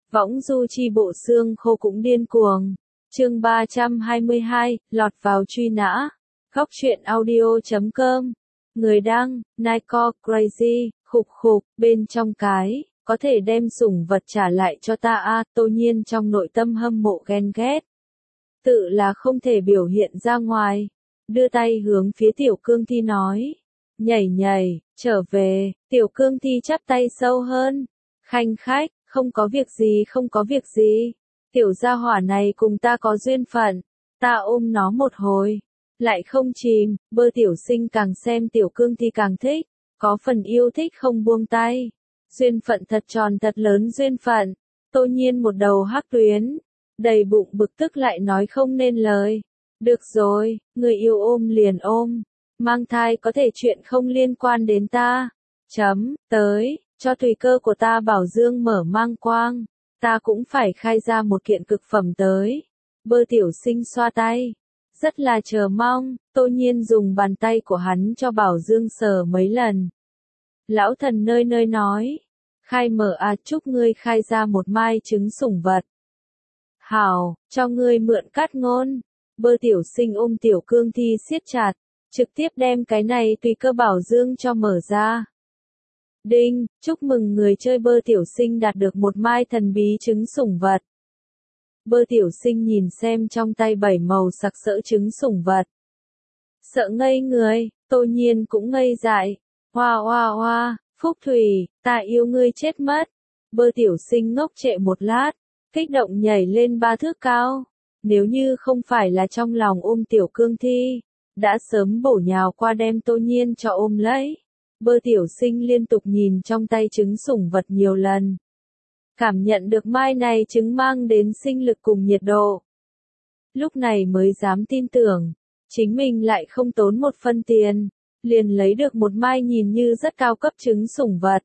Võng du chi bộ xương khô cũng điên cuồng. Chương 322, lọt vào truy nã. Góc truyện audio.com. Người đăng, Nico Crazy, khục khục, bên trong cái, có thể đem sủng vật trả lại cho ta à, Tô Nhiên trong nội tâm hâm mộ ghen ghét. Tự là không thể biểu hiện ra ngoài. Đưa tay hướng phía Tiểu Cương Thi nói. Nhảy, trở về, Tiểu Cương Thi chắp tay sâu hơn. Khanh khách, không có việc gì. Tiểu gia hỏa này cùng ta có duyên phận. Ta ôm nó một hồi. Lại không chìm, Bơ tiểu sinh càng xem Tiểu Cương Thi càng thích. Có phần yêu thích không buông tay. Duyên phận thật tròn thật lớn duyên phận. Tô Nhiên một đầu hắc tuyến. Đầy bụng bực tức lại nói không nên lời. Được rồi, người yêu ôm liền ôm. Mang thai có thể chuyện không liên quan đến ta. Tới, cho tùy cơ của ta bảo dương mở mang quang. Ta cũng phải khai ra một kiện cực phẩm tới. Bơ tiểu sinh xoa tay. Rất là chờ mong, Tô Nhiên dùng bàn tay của hắn cho bảo dương sờ mấy lần. Lão thần nơi nơi nói. Khai mở à, chúc ngươi khai ra một mai trứng sủng vật. Hảo, cho ngươi mượn cát ngôn. Bơ tiểu sinh ôm Tiểu Cương Thi siết chặt, trực tiếp đem cái này tùy cơ bảo dương cho mở ra. Đinh, chúc mừng người chơi Bơ tiểu sinh đạt được một mai thần bí trứng sủng vật. Bơ tiểu sinh nhìn xem trong tay 7 màu sặc sỡ trứng sủng vật. Sợ ngây người, Tô Nhiên cũng ngây dại. Hoa, Phúc Thủy, ta yêu ngươi chết mất. Bơ tiểu sinh ngốc trệ một lát, kích động nhảy lên 3 thước cao. Nếu như không phải là trong lòng ôm Tiểu Cương Thi, đã sớm bổ nhào qua đem Tô Nhiên cho ôm lấy. Bơ tiểu sinh liên tục nhìn trong tay trứng sủng vật nhiều lần. Cảm nhận được mai này trứng mang đến sinh lực cùng nhiệt độ. Lúc này mới dám tin tưởng, chính mình lại không tốn một phân tiền, liền lấy được một mai nhìn như rất cao cấp trứng sủng vật.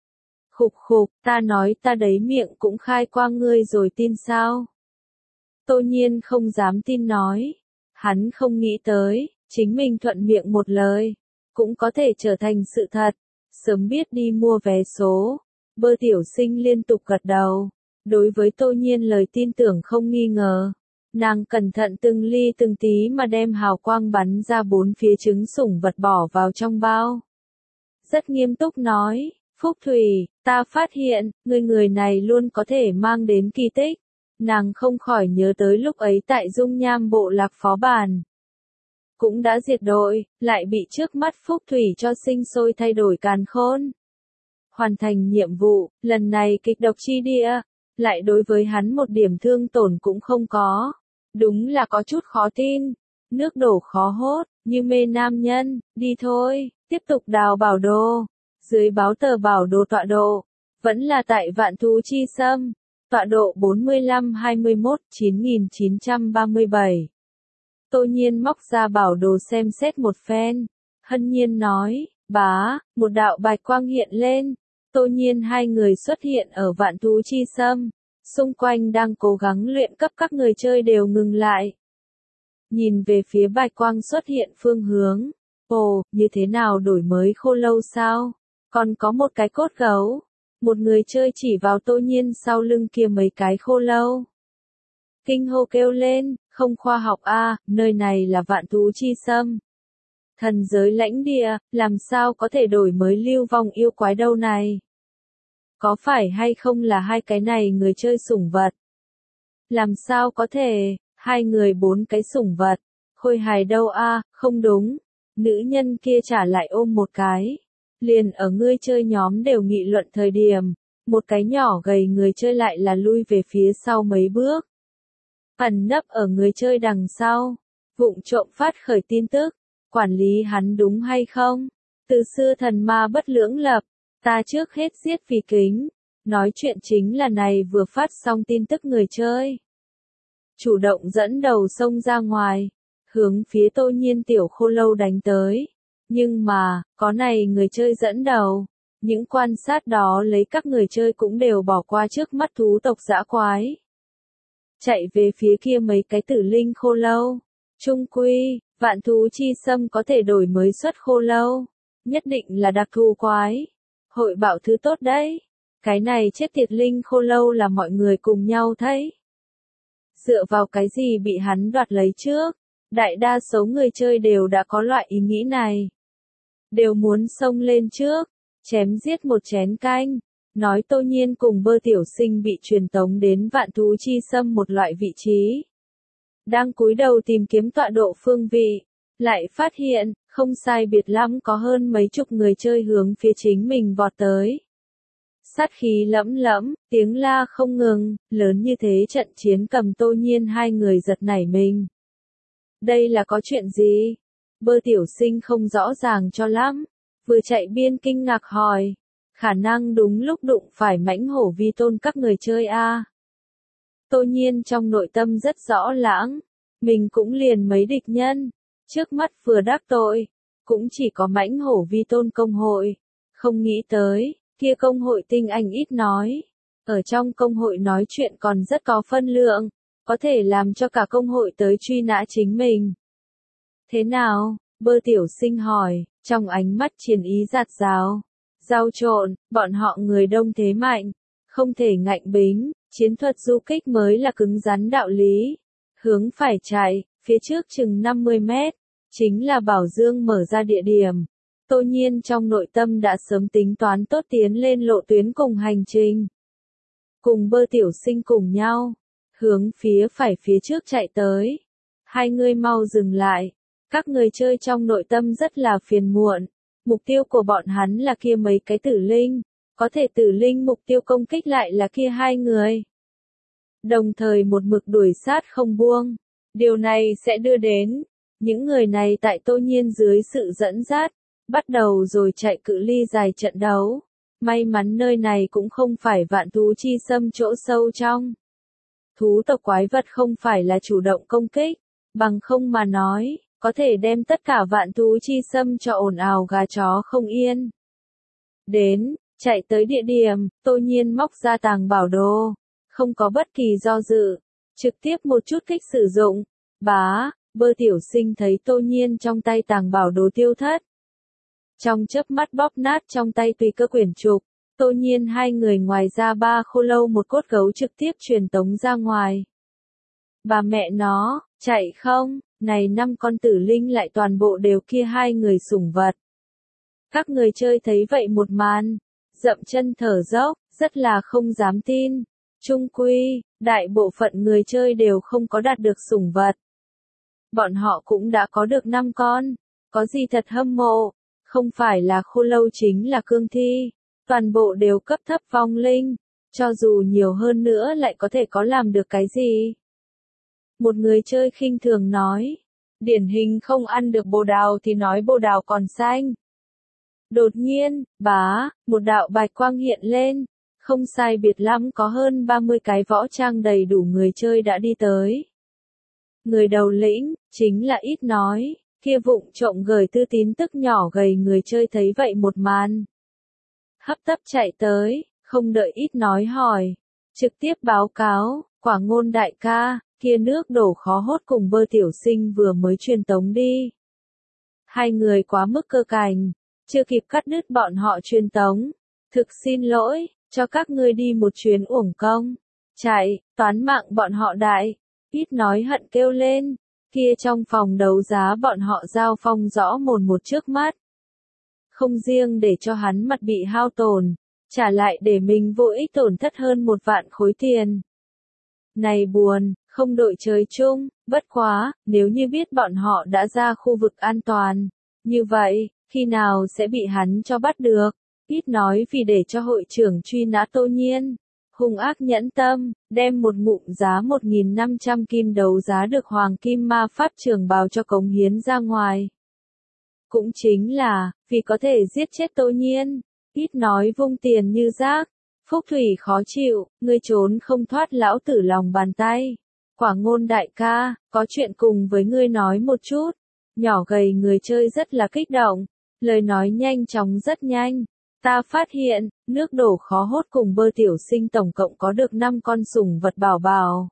Khục, ta nói ta đấy miệng cũng khai qua ngươi rồi tin sao? Tô Nhiên không dám tin nói. Hắn không nghĩ tới, chính mình thuận miệng một lời, cũng có thể trở thành sự thật. Sớm biết đi mua vé số. Bơ tiểu sinh liên tục gật đầu. Đối với Tô Nhiên lời tin tưởng không nghi ngờ. Nàng cẩn thận từng ly từng tí mà đem hào quang bắn ra 4 phía trứng sủng vật bỏ vào trong bao. Rất nghiêm túc nói, Phúc Thủy, ta phát hiện, người này luôn có thể mang đến kỳ tích. Nàng không khỏi nhớ tới lúc ấy tại Dung Nham bộ lạc phó bản. Cũng đã diệt đội, lại bị trước mắt Phúc Thủy cho sinh sôi thay đổi càn khôn. Hoàn thành nhiệm vụ, lần này kịch độc chi địa, lại đối với hắn một điểm thương tổn cũng không có. Đúng là có chút khó tin. Nước đổ khó hốt, như mê nam nhân, đi thôi, tiếp tục đào bảo đồ. Dưới báo tờ bảo đồ tọa độ, vẫn là tại Vạn Thú Chi Xâm. Tọa độ 45-21-9937. Tô Nhiên móc ra bảo đồ xem xét một phen. Hân nhiên nói, bá, một đạo bạch quang hiện lên. Tô Nhiên hai người xuất hiện ở Vạn Thú Chi Xâm. Xung quanh đang cố gắng luyện cấp các người chơi đều ngừng lại. Nhìn về phía bạch quang xuất hiện phương hướng. Ồ, như thế nào đổi mới khô lâu sao? Còn có một cái cốt gấu. Một người chơi chỉ vào Tô Nhiên sau lưng kia mấy cái khô lâu. Kinh hô kêu lên, không khoa học a, nơi này là Vạn Thú Chi Xâm. Thần giới lãnh địa, làm sao có thể đổi mới lưu vong yêu quái đâu này? Có phải hay không là hai cái này người chơi sủng vật? Làm sao có thể, hai người 4 cái sủng vật, khôi hài đâu a, không đúng. Nữ nhân kia trả lại ôm một cái. Liền ở ngươi chơi nhóm đều nghị luận thời điểm, một cái nhỏ gầy người chơi lại là lui về phía sau mấy bước. Ẩn nấp ở người chơi đằng sau, vụng trộm phát khởi tin tức, quản lý hắn đúng hay không? Từ xưa thần ma bất lưỡng lập, ta trước hết giết vì kính. Nói chuyện chính là này vừa phát xong tin tức người chơi. Chủ động dẫn đầu xông ra ngoài, hướng phía Tô Nhiên tiểu khô lâu đánh tới. Nhưng mà, có này người chơi dẫn đầu, những quan sát đó lấy các người chơi cũng đều bỏ qua trước mắt thú tộc dã quái. Chạy về phía kia mấy cái tử linh khô lâu. Trung quy, Vạn Thú Chi Xâm có thể đổi mới xuất khô lâu. Nhất định là đặc thù quái. Hội bảo thứ tốt đấy. Cái này chết tiệt linh khô lâu là mọi người cùng nhau thấy. Dựa vào cái gì bị hắn đoạt lấy trước? Đại đa số người chơi đều đã có loại ý nghĩ này. Đều muốn xông lên trước, chém giết một chén canh. Nói Tô Nhiên cùng Bơ Tiểu Sinh bị truyền tống đến Vạn Thú Chi Sâm một loại vị trí. Đang cúi đầu tìm kiếm tọa độ phương vị, lại phát hiện, không sai biệt lắm có hơn mấy chục người chơi hướng phía chính mình vọt tới. Sát khí lẫm lẫm, tiếng la không ngừng, lớn như thế trận chiến cầm Tô Nhiên hai người giật nảy mình. Đây là có chuyện gì? Bơ Tiểu Sinh không rõ ràng cho lắm, vừa chạy biên kinh ngạc hỏi. Khả năng đúng lúc đụng phải mãnh hổ vi tôn các người chơi a. Tô Nhiên trong nội tâm rất rõ lãng, mình cũng liền mấy địch nhân, trước mắt vừa đắc tội, cũng chỉ có mãnh hổ vi tôn công hội, không nghĩ tới, kia công hội tinh anh ít nói, ở trong công hội nói chuyện còn rất có phân lượng, có thể làm cho cả công hội tới truy nã chính mình. Thế nào? Bơ Tiểu Sinh hỏi, trong ánh mắt chiến ý rạt rào. Giao trộn, bọn họ người đông thế mạnh, không thể ngạnh bính, chiến thuật du kích mới là cứng rắn đạo lý. Hướng phải chạy, phía trước chừng 50 mét, chính là Bảo Dương mở ra địa điểm. Tô Nhiên trong nội tâm đã sớm tính toán tốt tiến lên lộ tuyến cùng hành trình. Cùng Bơ Tiểu Sinh cùng nhau, hướng phía phải phía trước chạy tới. Hai người mau dừng lại, các người chơi trong nội tâm rất là phiền muộn. Mục tiêu của bọn hắn là kia mấy cái tử linh, có thể tử linh mục tiêu công kích lại là kia hai người. Đồng thời một mực đuổi sát không buông. Điều này sẽ đưa đến, những người này tại Tô Nhiên dưới sự dẫn dắt, bắt đầu rồi chạy cự ly dài trận đấu. May mắn nơi này cũng không phải Vạn Thú Chi Sâm chỗ sâu trong. Thú tộc quái vật không phải là chủ động công kích, bằng không mà nói, có thể đem tất cả Vạn Thú Chi Sâm cho ồn ào gà chó không yên. Đến, chạy tới địa điểm, Tô Nhiên móc ra tàng bảo đồ, không có bất kỳ do dự, trực tiếp một chút kích sử dụng. Bá, Bơ Tiểu Sinh thấy Tô Nhiên trong tay tàng bảo đồ tiêu thất. Trong chớp mắt bóp nát trong tay tùy cơ quyển trục, Tô Nhiên hai người ngoài ra ba khô lâu một cốt gấu trực tiếp truyền tống ra ngoài. Bà mẹ nó, chạy không? Này 5 con tử linh lại toàn bộ đều kia hai người sủng vật. Các người chơi thấy vậy một màn, dậm chân thở dốc, rất là không dám tin. Chung quy, đại bộ phận người chơi đều không có đạt được sủng vật. Bọn họ cũng đã có được 5 con, có gì thật hâm mộ, không phải là khô lâu chính là cương thi, toàn bộ đều cấp thấp vong linh, cho dù nhiều hơn nữa lại có thể có làm được cái gì. Một người chơi khinh thường nói, điển hình không ăn được bồ đào thì nói bồ đào còn xanh. Đột nhiên, bá, một đạo bạch quang hiện lên, không sai biệt lắm có hơn 30 cái võ trang đầy đủ người chơi đã đi tới. Người đầu lĩnh, chính là ít nói, kia vụng trộm gửi thư tín tức nhỏ gầy người chơi thấy vậy một màn. Hấp tấp chạy tới, không đợi ít nói hỏi, trực tiếp báo cáo, Quả Ngôn đại ca, kia nước đổ khó hốt cùng Bơ Tiểu Sinh vừa mới truyền tống đi. Hai người quá mức cơ cảnh, chưa kịp cắt đứt bọn họ truyền tống. Thực xin lỗi, cho các ngươi đi một chuyến uổng công. Chạy, toán mạng bọn họ đại. Ít nói hận kêu lên, kia trong phòng đấu giá bọn họ giao phong rõ mồn một trước mắt. Không riêng để cho hắn mặt bị hao tổn, trả lại để mình vô ích tổn thất hơn 1 vạn khối tiền. Này buồn, không đội trời chung, bất quá, nếu như biết bọn họ đã ra khu vực an toàn, như vậy, khi nào sẽ bị hắn cho bắt được? Ít nói vì để cho hội trưởng truy nã Tô Nhiên, hung ác nhẫn tâm, đem một ngụm giá 1.500 kim đấu giá được hoàng kim ma pháp trường bào cho cống hiến ra ngoài. Cũng chính là, vì có thể giết chết Tô Nhiên, ít nói vung tiền như rác. Phúc Thủy khó chịu, ngươi trốn không thoát lão tử lòng bàn tay. Quả Ngôn đại ca, có chuyện cùng với ngươi nói một chút. Nhỏ gầy người chơi rất là kích động, lời nói nhanh chóng rất nhanh. Ta phát hiện, nước đổ khó hốt cùng Bơ Tiểu Sinh tổng cộng có được 5 con sủng vật bảo bảo.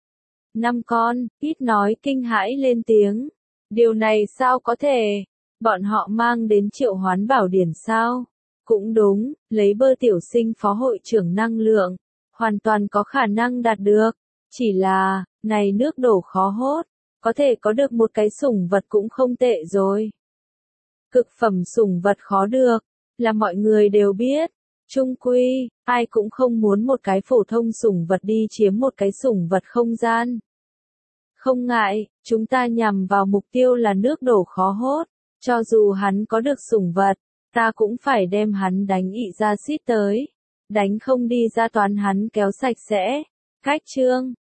5 con, ít nói kinh hãi lên tiếng. Điều này sao có thể? Bọn họ mang đến triệu hoán bảo điển sao? Cũng đúng, lấy Bơ tiểu sinh phó hội trưởng năng lượng, hoàn toàn có khả năng đạt được. Chỉ là, này nước đổ khó hốt, có thể có được một cái sủng vật cũng không tệ rồi. Cực phẩm sủng vật khó được, là mọi người đều biết. Chung quy, ai cũng không muốn một cái phổ thông sủng vật đi chiếm một cái sủng vật không gian. Không ngại, chúng ta nhằm vào mục tiêu là nước đổ khó hốt. Cho dù hắn có được sủng vật, ta cũng phải đem hắn đánh ị ra xít tới. Đánh không đi ra toán hắn kéo sạch sẽ. Cách chương